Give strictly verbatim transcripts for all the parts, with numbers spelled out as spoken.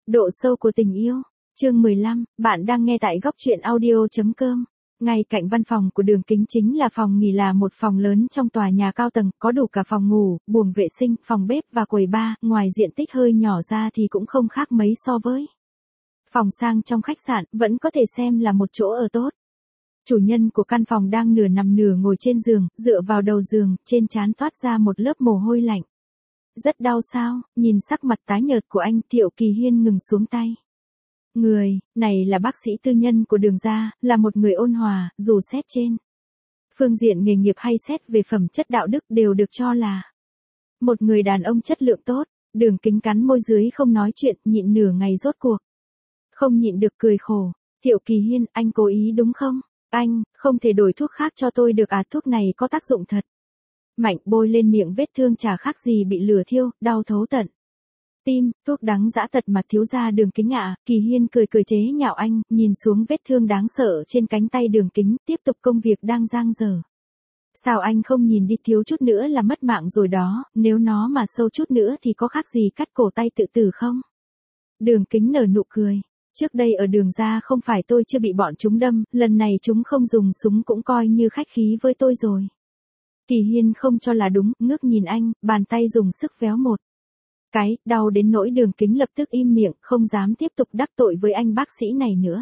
Độ sâu của tình yêu. Chương mười lăm, bạn đang nghe tại góc truyện audio.com. Ngay cạnh văn phòng của Đường Kính chính là phòng nghỉ, là một phòng lớn trong tòa nhà cao tầng, có đủ cả phòng ngủ, buồng vệ sinh, phòng bếp và quầy bar, ngoài diện tích hơi nhỏ ra thì cũng không khác mấy so với phòng sang trong khách sạn, vẫn có thể xem là một chỗ ở tốt. Chủ nhân của căn phòng đang nửa nằm nửa ngồi trên giường, dựa vào đầu giường, trên trán toát ra một lớp mồ hôi lạnh. Rất đau sao? Nhìn sắc mặt tái nhợt của anh, Thiệu Kỳ Hiên ngừng xuống tay. Người này là bác sĩ tư nhân của Đường gia, là một người ôn hòa, dù xét trên phương diện nghề nghiệp hay xét về phẩm chất đạo đức đều được cho là một người đàn ông chất lượng tốt. Đường Kính cắn môi dưới không nói chuyện, nhịn nửa ngày rốt cuộc không nhịn được cười khổ. Thiệu Kỳ Hiên, anh cố ý đúng không? Anh không thể đổi thuốc khác cho tôi được à? Thuốc này có tác dụng thật mạnh, bôi lên miệng vết thương chả khác gì bị lửa thiêu, đau thấu tận tim. Thuốc đắng dã tật mặt thiếu gia Đường Kính ạ. Kỳ Hiên cười cười chế nhạo anh, nhìn xuống vết thương đáng sợ trên cánh tay Đường Kính, tiếp tục công việc đang dang dở. Sao anh không nhìn đi, thiếu chút nữa là mất mạng rồi đó, nếu nó mà sâu chút nữa thì có khác gì cắt cổ tay tự tử không? Đường Kính nở nụ cười. Trước đây ở Đường gia không phải tôi chưa bị bọn chúng đâm, lần này chúng không dùng súng cũng coi như khách khí với tôi rồi. Kỳ Hiên không cho là đúng, ngước nhìn anh, bàn tay dùng sức véo một cái, đau đến nỗi Đường Kính lập tức im miệng, không dám tiếp tục đắc tội với anh bác sĩ này nữa.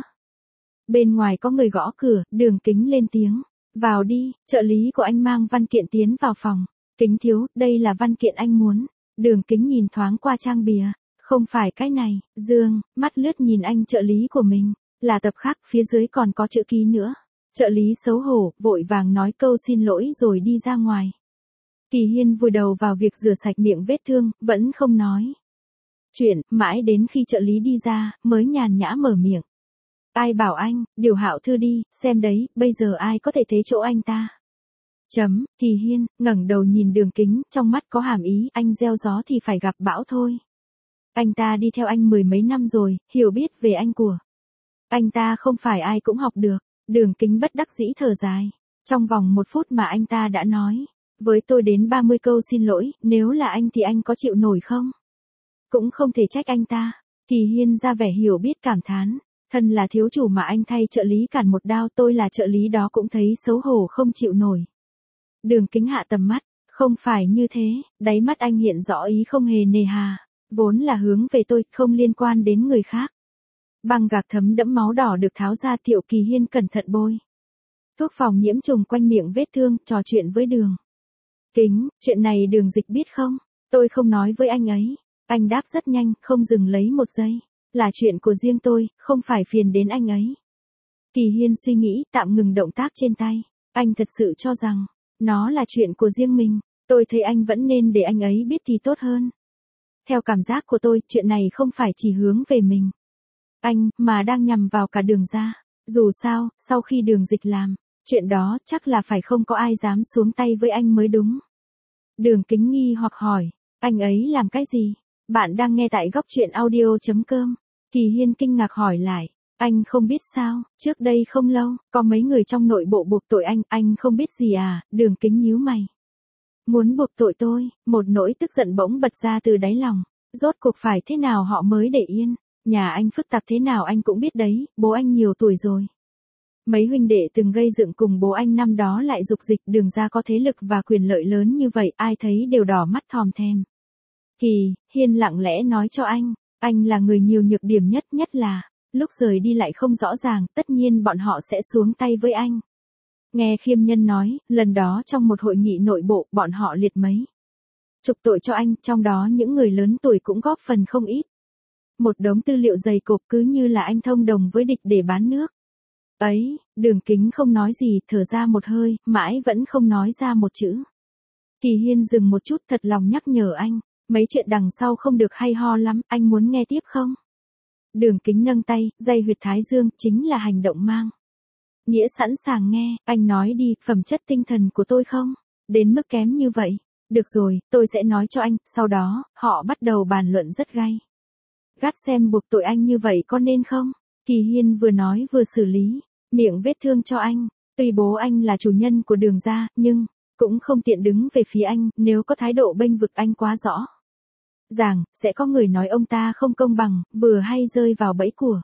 Bên ngoài có người gõ cửa, Đường Kính lên tiếng. Vào đi. Trợ lý của anh mang văn kiện tiến vào phòng. Kính thiếu, đây là văn kiện anh muốn. Đường Kính nhìn thoáng qua trang bìa. Không phải cái này. Dương, mắt lướt nhìn anh trợ lý của mình. Là tập khác, phía dưới còn có chữ ký nữa. Trợ lý xấu hổ, vội vàng nói câu xin lỗi rồi đi ra ngoài. Kỳ Hiên vùi đầu vào việc rửa sạch miệng vết thương, vẫn không nói chuyện, mãi đến khi trợ lý đi ra, mới nhàn nhã mở miệng. Ai bảo anh, điều Hạo Thư đi, xem đấy, bây giờ ai có thể thế chỗ anh ta. Chấm. Kỳ Hiên ngẩng đầu nhìn Đường Kính, trong mắt có hàm ý, anh gieo gió thì phải gặp bão thôi. Anh ta đi theo anh mười mấy năm rồi, hiểu biết về anh của anh ta không phải ai cũng học được. Đường Kính bất đắc dĩ thở dài. Trong vòng một phút mà anh ta đã nói với tôi đến ba mươi câu xin lỗi, nếu là anh thì anh có chịu nổi không? Cũng không thể trách anh ta. Kỳ Hiên ra vẻ hiểu biết cảm thán. Thân là thiếu chủ mà anh thay trợ lý cản một đao, tôi là trợ lý đó cũng thấy xấu hổ không chịu nổi. Đường Kính hạ tầm mắt. Không phải như thế, đáy mắt anh hiện rõ ý không hề nề hà. Vốn là hướng về tôi, không liên quan đến người khác. Băng gạc thấm đẫm máu đỏ được tháo ra, Thiệu Kỳ Hiên cẩn thận bôi thuốc phòng nhiễm trùng quanh miệng vết thương, trò chuyện với Đường Kính. Chuyện này Đường Dịch biết không? Tôi không nói với anh ấy. Anh đáp rất nhanh, không dừng lấy một giây. Là chuyện của riêng tôi, không phải phiền đến anh ấy. Kỳ Hiên suy nghĩ, tạm ngừng động tác trên tay. Anh thật sự cho rằng nó là chuyện của riêng mình. Tôi thấy anh vẫn nên để anh ấy biết thì tốt hơn. Theo cảm giác của tôi, chuyện này không phải chỉ hướng về mình anh, mà đang nhằm vào cả Đường gia. Dù sao, sau khi Đường Dịch làm chuyện đó, chắc là phải không có ai dám xuống tay với anh mới đúng. Đường Kính nghi hoặc hỏi. Anh ấy làm cái gì? Bạn đang nghe tại góc truyện audio.com. Kỳ Hiên kinh ngạc hỏi lại. Anh không biết sao? Trước đây không lâu, có mấy người trong nội bộ buộc tội anh, anh không biết gì à? Đường Kính nhíu mày. Muốn buộc tội tôi? Một nỗi tức giận bỗng bật ra từ đáy lòng. Rốt cuộc phải thế nào họ mới để yên? Nhà anh phức tạp thế nào anh cũng biết đấy, bố anh nhiều tuổi rồi. Mấy huynh đệ từng gây dựng cùng bố anh năm đó lại dục dịch, Đường gia có thế lực và quyền lợi lớn như vậy, ai thấy đều đỏ mắt thòm thèm. Kỳ Hiên lặng lẽ nói cho anh, anh là người nhiều nhược điểm nhất, nhất là lúc rời đi lại không rõ ràng, tất nhiên bọn họ sẽ xuống tay với anh. Nghe Khiêm Nhân nói, lần đó trong một hội nghị nội bộ, bọn họ liệt mấy trục tội cho anh, trong đó những người lớn tuổi cũng góp phần không ít. Một đống tư liệu dày cộp, cứ như là anh thông đồng với địch để bán nước. Ấy, Đường Kính không nói gì, thở ra một hơi, mãi vẫn không nói ra một chữ. Kỳ Hiên dừng một chút, thật lòng nhắc nhở anh. Mấy chuyện đằng sau không được hay ho lắm, anh muốn nghe tiếp không? Đường Kính nâng tay, dây huyệt thái dương, chính là hành động mang nghĩa sẵn sàng nghe. Anh nói đi, phẩm chất tinh thần của tôi không đến mức kém như vậy. Được rồi, tôi sẽ nói cho anh. Sau đó, họ bắt đầu bàn luận rất gay gắt xem buộc tội anh như vậy có nên không. Kỳ Hiên vừa nói vừa xử lý miệng vết thương cho anh. Tuy bố anh là chủ nhân của Đường gia, nhưng cũng không tiện đứng về phía anh, nếu có thái độ bênh vực anh quá rõ ràng, sẽ có người nói ông ta không công bằng, vừa hay rơi vào bẫy của.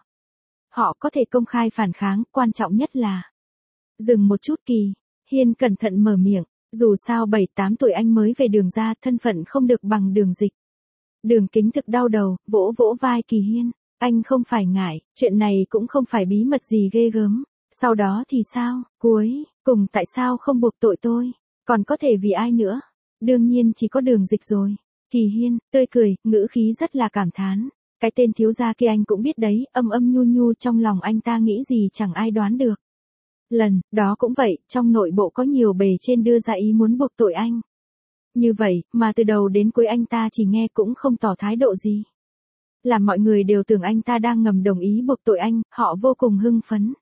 Họ có thể công khai phản kháng, quan trọng nhất là. Dừng một chút Kỳ, Hiên cẩn thận mở miệng, dù sao bảy tám tuổi anh mới về Đường ra, thân phận không được bằng Đường Dịch. Đường Kính thực đau đầu, vỗ vỗ vai Kỳ Hiên, anh không phải ngại, chuyện này cũng không phải bí mật gì ghê gớm. Sau đó thì sao, cuối, cùng tại sao không buộc tội tôi, còn có thể vì ai nữa? Đương nhiên chỉ có Đường Dịch rồi. Kỳ Hiên, tươi cười, ngữ khí rất là cảm thán. Cái tên thiếu gia kia anh cũng biết đấy, âm âm nhu nhu trong lòng anh ta nghĩ gì chẳng ai đoán được. Lần, đó cũng vậy, trong nội bộ có nhiều bề trên đưa ra ý muốn buộc tội anh. Như vậy, mà từ đầu đến cuối anh ta chỉ nghe cũng không tỏ thái độ gì. Làm mọi người đều tưởng anh ta đang ngầm đồng ý buộc tội anh, họ vô cùng hưng phấn.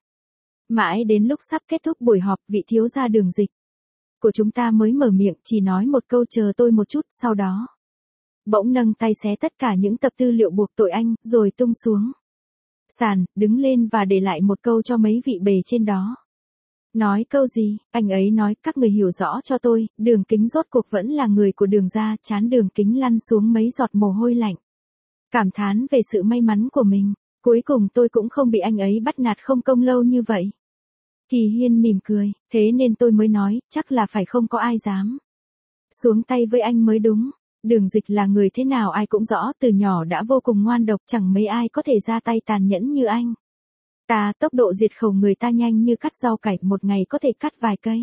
Mãi đến lúc sắp kết thúc buổi họp, vị thiếu gia Đường Dịch của chúng ta mới mở miệng, chỉ nói một câu chờ tôi một chút, sau đó bỗng nâng tay xé tất cả những tập tư liệu buộc tội anh, rồi tung xuống sàn, đứng lên và để lại một câu cho mấy vị bề trên đó. Nói câu gì, anh ấy nói, các người hiểu rõ cho tôi, Đường Kính rốt cuộc vẫn là người của Đường ra, trán Đường Kính lăn xuống mấy giọt mồ hôi lạnh. Cảm thán về sự may mắn của mình, cuối cùng tôi cũng không bị anh ấy bắt nạt không công lâu như vậy. Kỳ Hiên mỉm cười, thế nên tôi mới nói, chắc là phải không có ai dám xuống tay với anh mới đúng. Đường Dịch là người thế nào ai cũng rõ, từ nhỏ đã vô cùng ngoan độc, chẳng mấy ai có thể ra tay tàn nhẫn như anh. Ta tốc độ diệt khẩu người ta nhanh như cắt rau cải, một ngày có thể cắt vài cây.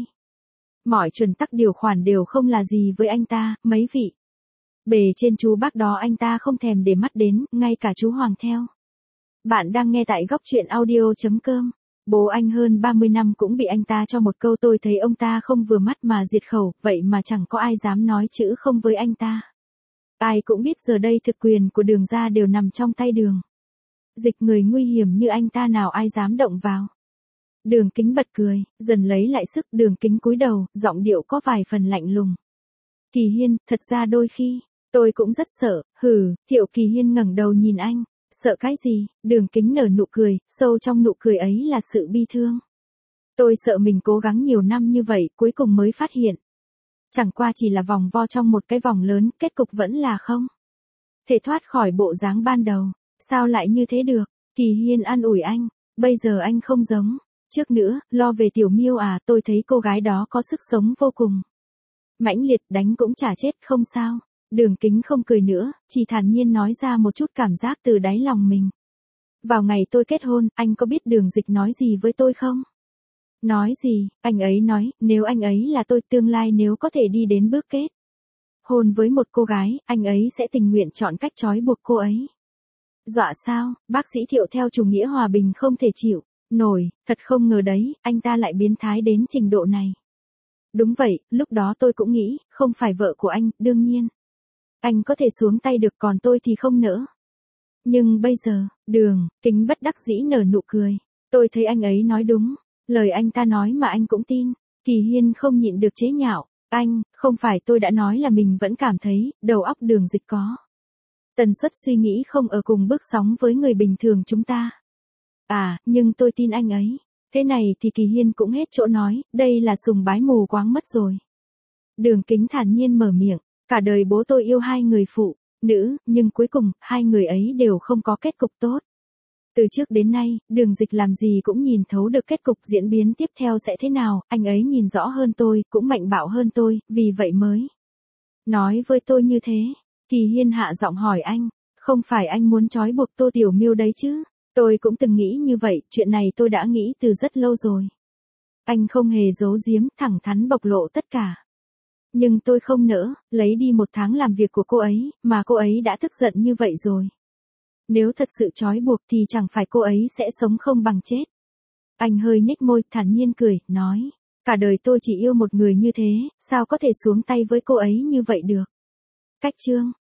Mọi chuẩn tắc điều khoản đều không là gì với anh ta, mấy vị bề trên chú bác đó anh ta không thèm để mắt đến, ngay cả chú Hoàng theo. Bạn đang nghe tại góc truyện audio chấm com. Bố anh hơn ba mươi năm cũng bị anh ta cho một câu tôi thấy ông ta không vừa mắt mà diệt khẩu, vậy mà chẳng có ai dám nói chữ không với anh ta. Ai cũng biết giờ đây thực quyền của Đường ra đều nằm trong tay Đường Dịch, người nguy hiểm như anh ta nào ai dám động vào. Đường Kính bật cười, dần lấy lại sức, Đường Kính cúi đầu, giọng điệu có vài phần lạnh lùng. Kỳ Hiên, thật ra đôi khi, tôi cũng rất sợ, hừ, Thiệu Kỳ Hiên ngẩng đầu nhìn anh. Sợ cái gì? Đường Kính nở nụ cười, sâu trong nụ cười ấy là sự bi thương. Tôi sợ mình cố gắng nhiều năm như vậy, cuối cùng mới phát hiện. Chẳng qua chỉ là vòng vo trong một cái vòng lớn, kết cục vẫn là không thể thoát khỏi bộ dáng ban đầu. Sao lại như thế được? Kỳ Hiên an ủi anh, bây giờ anh không giống trước nữa, lo về Tiểu Miêu à, tôi thấy cô gái đó có sức sống vô cùng mãnh liệt, đánh cũng chả chết, không sao. Đường Kính không cười nữa, chỉ thản nhiên nói ra một chút cảm giác từ đáy lòng mình. Vào ngày tôi kết hôn, anh có biết Đường Dịch nói gì với tôi không? Nói gì? Anh ấy nói, nếu anh ấy là tôi, tương lai nếu có thể đi đến bước kết hôn với một cô gái, anh ấy sẽ tình nguyện chọn cách trói buộc cô ấy. Dọa sao? Bác sĩ Thiệu theo chủ nghĩa hòa bình không thể chịu nổi, thật không ngờ đấy, anh ta lại biến thái đến trình độ này. Đúng vậy, lúc đó tôi cũng nghĩ, không phải vợ của anh, đương nhiên anh có thể xuống tay được, còn tôi thì không nỡ. Nhưng bây giờ, Đường Kính bất đắc dĩ nở nụ cười. Tôi thấy anh ấy nói đúng, lời anh ta nói mà anh cũng tin. Kỳ Hiên không nhịn được chế nhạo, anh, không phải tôi đã nói là mình vẫn cảm thấy, đầu óc Đường Dịch có tần suất suy nghĩ không ở cùng bước sóng với người bình thường chúng ta. À, nhưng tôi tin anh ấy. Thế này thì Kỳ Hiên cũng hết chỗ nói, đây là sùng bái mù quáng mất rồi. Đường Kính thản nhiên mở miệng. Cả đời bố tôi yêu hai người phụ nữ, nhưng cuối cùng, hai người ấy đều không có kết cục tốt. Từ trước đến nay, Đường Dịch làm gì cũng nhìn thấu được kết cục diễn biến tiếp theo sẽ thế nào, anh ấy nhìn rõ hơn tôi, cũng mạnh bạo hơn tôi, vì vậy mới nói với tôi như thế. Kỳ Hiên hạ giọng hỏi anh, không phải anh muốn trói buộc Tô Tiểu Miêu đấy chứ? Tôi cũng từng nghĩ như vậy, chuyện này tôi đã nghĩ từ rất lâu rồi. Anh không hề giấu giếm, thẳng thắn bộc lộ tất cả. Nhưng tôi không nỡ, lấy đi một tháng làm việc của cô ấy, mà cô ấy đã tức giận như vậy rồi. Nếu thật sự trói buộc thì chẳng phải cô ấy sẽ sống không bằng chết. Anh hơi nhếch môi, thản nhiên cười, nói, cả đời tôi chỉ yêu một người như thế, sao có thể xuống tay với cô ấy như vậy được. Cách chương,